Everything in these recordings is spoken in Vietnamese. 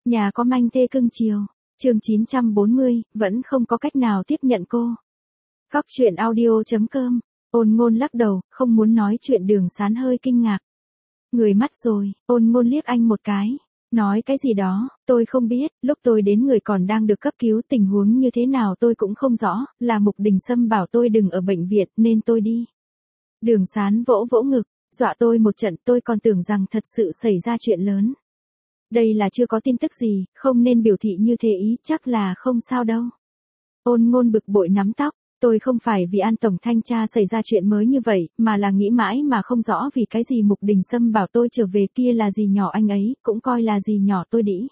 Nhà có manh thê cưng chiều. Chương 940, vẫn không có cách nào tiếp nhận cô. Góc truyện audio.com. Ôn Ngôn lắc đầu, không muốn nói chuyện. Đường Sán hơi kinh ngạc. Người mắt rồi, Ôn Ngôn liếc anh một cái. Nói cái gì đó, tôi không biết, lúc tôi đến người còn đang được cấp cứu, tình huống như thế nào tôi cũng không rõ, là Mục Đình Sâm bảo tôi đừng ở bệnh viện nên tôi đi. Đường Sán vỗ vỗ ngực, dọa tôi một trận, tôi còn tưởng rằng thật sự xảy ra chuyện lớn. Đây là chưa có tin tức gì, không nên biểu thị như thế ý, chắc là không sao đâu. Ôn Ngôn bực bội nắm tóc, tôi không phải vì An tổng thanh tra xảy ra chuyện mới như vậy, mà là nghĩ mãi mà không rõ vì cái gì Mục Đình Sâm bảo tôi trở về, kia là gì nhỏ anh ấy, cũng coi là gì nhỏ tôi đĩ.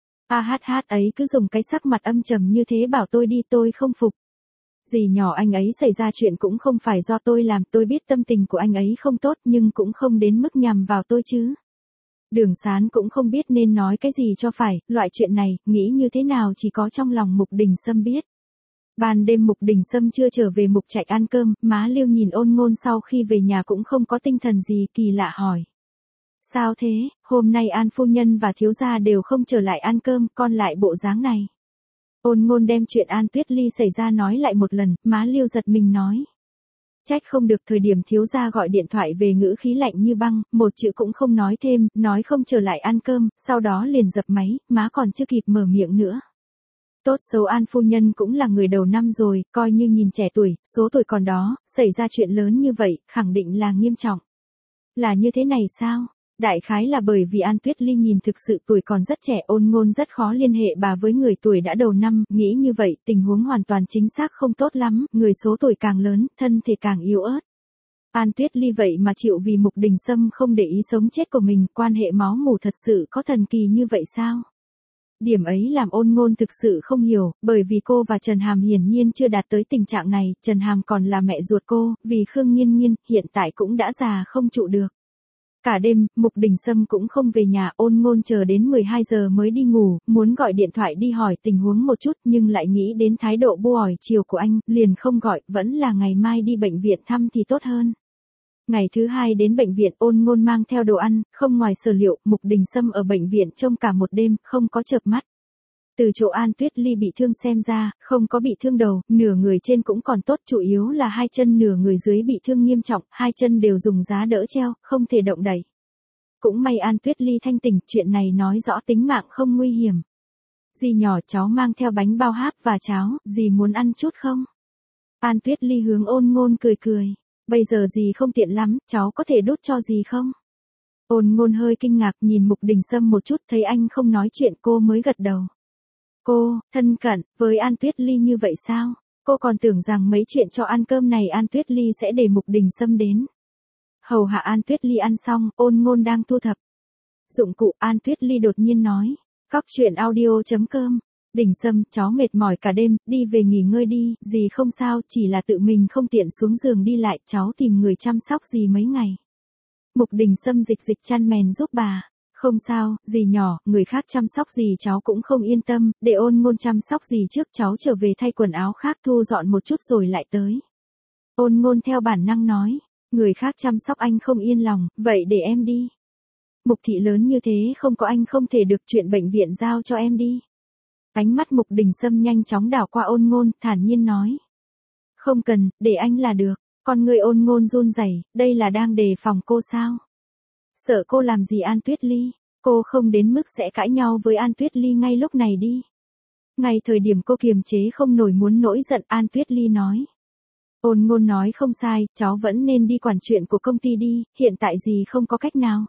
ấy cứ dùng cái sắc mặt âm trầm như thế bảo tôi đi, tôi không phục. Dì nhỏ anh ấy xảy ra chuyện cũng không phải do tôi làm, tôi biết tâm tình của anh ấy không tốt nhưng cũng không đến mức nhằm vào tôi chứ. Đường Sán cũng không biết nên nói cái gì cho phải, loại chuyện này, nghĩ như thế nào chỉ có trong lòng Mục Đình Sâm biết. Ban đêm Mục Đình Sâm chưa trở về Mục Trạch ăn cơm, má Liêu nhìn Ôn Ngôn sau khi về nhà cũng không có tinh thần gì, kỳ lạ hỏi. Sao thế, hôm nay An phu nhân và thiếu gia đều không trở lại ăn cơm, con lại bộ dáng này. Ôn Ngôn đem chuyện An Tuyết Ly xảy ra nói lại một lần, má Liêu giật mình nói. Trách không được, thời điểm thiếu gia gọi điện thoại về ngữ khí lạnh như băng, một chữ cũng không nói thêm, nói không trở lại ăn cơm, sau đó liền dập máy, má còn chưa kịp mở miệng nữa. Tốt xấu An phu nhân cũng là người đầu năm rồi, coi như nhìn trẻ tuổi, số tuổi còn đó, xảy ra chuyện lớn như vậy, khẳng định là nghiêm trọng. Là như thế này sao? Đại khái là bởi vì An Tuyết Ly nhìn thực sự tuổi còn rất trẻ, Ôn Ngôn rất khó liên hệ bà với người tuổi đã đầu năm, nghĩ như vậy, tình huống hoàn toàn chính xác không tốt lắm, người số tuổi càng lớn, thân thể càng yếu ớt. An Tuyết Ly vậy mà chịu vì Mục Đình Sâm không để ý sống chết của mình, quan hệ máu mủ thật sự có thần kỳ như vậy sao? Điểm ấy làm Ôn Ngôn thực sự không hiểu, bởi vì cô và Trần Hàm hiển nhiên chưa đạt tới tình trạng này, Trần Hàm còn là mẹ ruột cô, vì Khương Nghiên Nghiên, hiện tại cũng đã già không trụ được. Cả đêm, Mục Đình Sâm cũng không về nhà, Ôn Ngôn chờ đến 12 giờ mới đi ngủ, muốn gọi điện thoại đi hỏi tình huống một chút nhưng lại nghĩ đến thái độ bu ỏi chiều của anh, liền không gọi, vẫn là ngày mai đi bệnh viện thăm thì tốt hơn. Ngày thứ hai đến bệnh viện, Ôn Ngôn mang theo đồ ăn, không ngoài sở liệu, Mục Đình Sâm ở bệnh viện trông cả một đêm, không có chợp mắt. Từ chỗ An Tuyết Ly bị thương xem ra, không có bị thương đầu, nửa người trên cũng còn tốt, chủ yếu là hai chân nửa người dưới bị thương nghiêm trọng, hai chân đều dùng giá đỡ treo, không thể động đẩy. Cũng may An Tuyết Ly thanh tỉnh, chuyện này nói rõ tính mạng không nguy hiểm. Dì nhỏ, cháu mang theo bánh bao háp và cháo, dì muốn ăn chút không? An Tuyết Ly hướng Ôn Ngôn cười cười. Bây giờ dì không tiện lắm, cháu có thể đút cho dì không? Ôn Ngôn hơi kinh ngạc nhìn Mục Đình Sâm một chút, thấy anh không nói chuyện cô mới gật đầu. Cô, thân cận, với An Tuyết Ly như vậy sao? Cô còn tưởng rằng mấy chuyện cho ăn cơm này An Tuyết Ly sẽ để Mục Đình Sâm đến. Hầu hạ An Tuyết Ly ăn xong, Ôn Ngôn đang thu thập dụng cụ, An Tuyết Ly đột nhiên nói. Góc truyện audio.com. Đình Sâm, cháu mệt mỏi cả đêm, đi về nghỉ ngơi đi, dì không sao, chỉ là tự mình không tiện xuống giường đi lại, cháu tìm người chăm sóc dì mấy ngày. Mục Đình Sâm dịch chăn mền giúp bà. Không sao, dì nhỏ, người khác chăm sóc dì cháu cũng không yên tâm, để Ôn Ngôn chăm sóc dì trước, cháu trở về thay quần áo khác thu dọn một chút rồi lại tới. Ôn Ngôn theo bản năng nói, người khác chăm sóc anh không yên lòng, vậy để em đi. Mục thị lớn như thế không có anh không thể được, chuyện bệnh viện giao cho em đi. Ánh mắt Mục Đình Sâm nhanh chóng đảo qua Ôn Ngôn, thản nhiên nói. Không cần, để anh là được. Con người Ôn Ngôn run rẩy, đây là đang đề phòng cô sao? Sợ cô làm gì An Tuyết Ly? Cô không đến mức sẽ cãi nhau với An Tuyết Ly ngay lúc này đi. Ngay thời điểm cô kiềm chế không nổi muốn nổi giận, An Tuyết Ly nói. Ôn Ngôn nói không sai, cháu vẫn nên đi quản chuyện của công ty đi, hiện tại gì không có cách nào.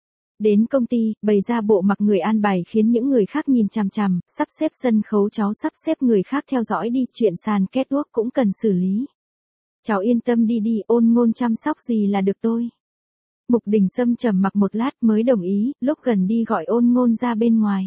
Đến công ty, bày ra bộ mặc người an bài khiến những người khác nhìn chằm chằm, sắp xếp sân khấu cháu sắp xếp người khác theo dõi đi, chuyện sàn catwalk cũng cần xử lý. Cháu yên tâm đi đi, Ôn Ngôn chăm sóc gì là được tôi. Mục Đình Sâm trầm mặc một lát mới đồng ý, lúc gần đi gọi Ôn Ngôn ra bên ngoài.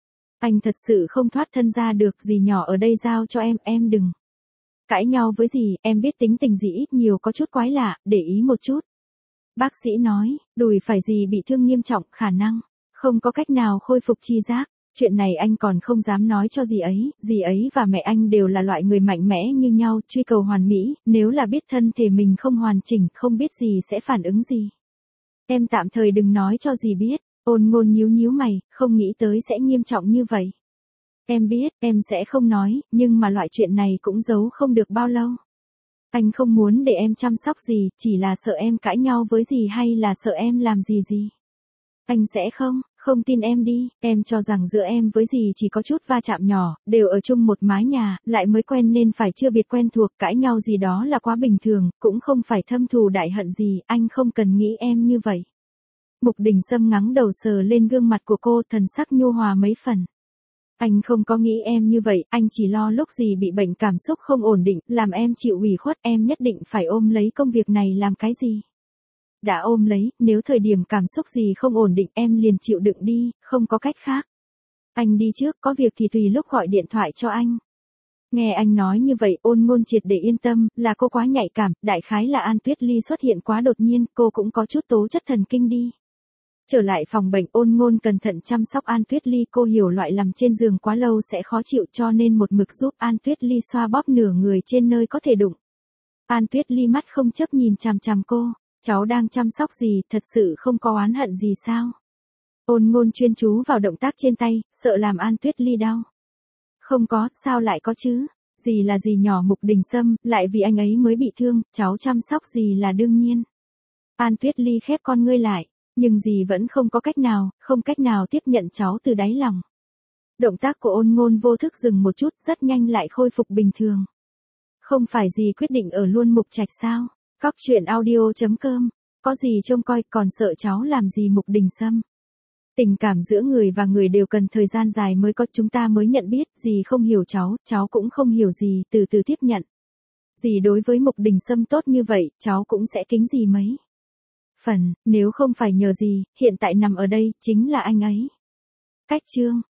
Anh thật sự không thoát thân ra được, dì nhỏ ở đây giao cho em đừng cãi nhau với dì, em biết tính tình dì ít nhiều có chút quái lạ, để ý một chút. Bác sĩ nói, đùi phải dì bị thương nghiêm trọng, khả năng không có cách nào khôi phục chi giác. Chuyện này anh còn không dám nói cho dì ấy và mẹ anh đều là loại người mạnh mẽ như nhau, truy cầu hoàn mỹ, nếu là biết thân thể mình không hoàn chỉnh, không biết dì sẽ phản ứng gì. Em tạm thời đừng nói cho dì biết. Ôn Ngôn nhíu nhíu mày, không nghĩ tới sẽ nghiêm trọng như vậy. Em biết, em sẽ không nói, nhưng mà loại chuyện này cũng giấu không được bao lâu. Anh không muốn để em chăm sóc gì, chỉ là sợ em cãi nhau với gì hay là sợ em làm gì. Anh sẽ không tin em đi, em cho rằng giữa em với gì chỉ có chút va chạm nhỏ, đều ở chung một mái nhà, lại mới quen nên phải chưa biệt quen thuộc, cãi nhau gì đó là quá bình thường, cũng không phải thâm thù đại hận gì, anh không cần nghĩ em như vậy. Mục Đình Sâm ngắng đầu sờ lên gương mặt của cô, thần sắc nhu hòa mấy phần. Anh không có nghĩ em như vậy, anh chỉ lo lúc gì bị bệnh cảm xúc không ổn định, làm em chịu ủy khuất, em nhất định phải ôm lấy công việc này làm cái gì. Đã ôm lấy, nếu thời điểm cảm xúc gì không ổn định em liền chịu đựng đi, không có cách khác. Anh đi trước, có việc thì tùy lúc gọi điện thoại cho anh. Nghe anh nói như vậy, Ôn Ngôn triệt để yên tâm, là cô quá nhạy cảm, đại khái là An Tuyết Ly xuất hiện quá đột nhiên, cô cũng có chút tố chất thần kinh đi. Trở lại phòng bệnh, Ôn Ngôn cẩn thận chăm sóc An Tuyết Ly, cô hiểu loại nằm trên giường quá lâu sẽ khó chịu cho nên một mực giúp An Tuyết Ly xoa bóp nửa người trên nơi có thể đụng. An Tuyết Ly mắt không chớp nhìn chằm chằm cô, cháu đang chăm sóc gì, thật sự không có oán hận gì sao? Ôn Ngôn chuyên chú vào động tác trên tay, sợ làm An Tuyết Ly đau. Không có, sao lại có chứ? Gì là gì nhỏ Mục Đình Sâm, lại vì anh ấy mới bị thương, cháu chăm sóc gì là đương nhiên. An Tuyết Ly khép con ngươi lại, nhưng dì vẫn không có cách nào tiếp nhận cháu từ đáy lòng. Động tác của Ôn Ngôn vô thức dừng một chút, rất nhanh lại khôi phục bình thường. Không phải dì quyết định ở luôn Mục Trạch sao? Cóc truyện audio.com, có gì trông coi, còn sợ cháu làm gì Mục Đình Sâm. Tình cảm giữa người và người đều cần thời gian dài mới có, chúng ta mới nhận biết, dì không hiểu cháu cũng không hiểu dì, từ từ tiếp nhận. Dì đối với Mục Đình Sâm tốt như vậy, cháu cũng sẽ kính dì mấy phần, nếu không phải nhờ dì, hiện tại nằm ở đây, chính là anh ấy. Cách chương.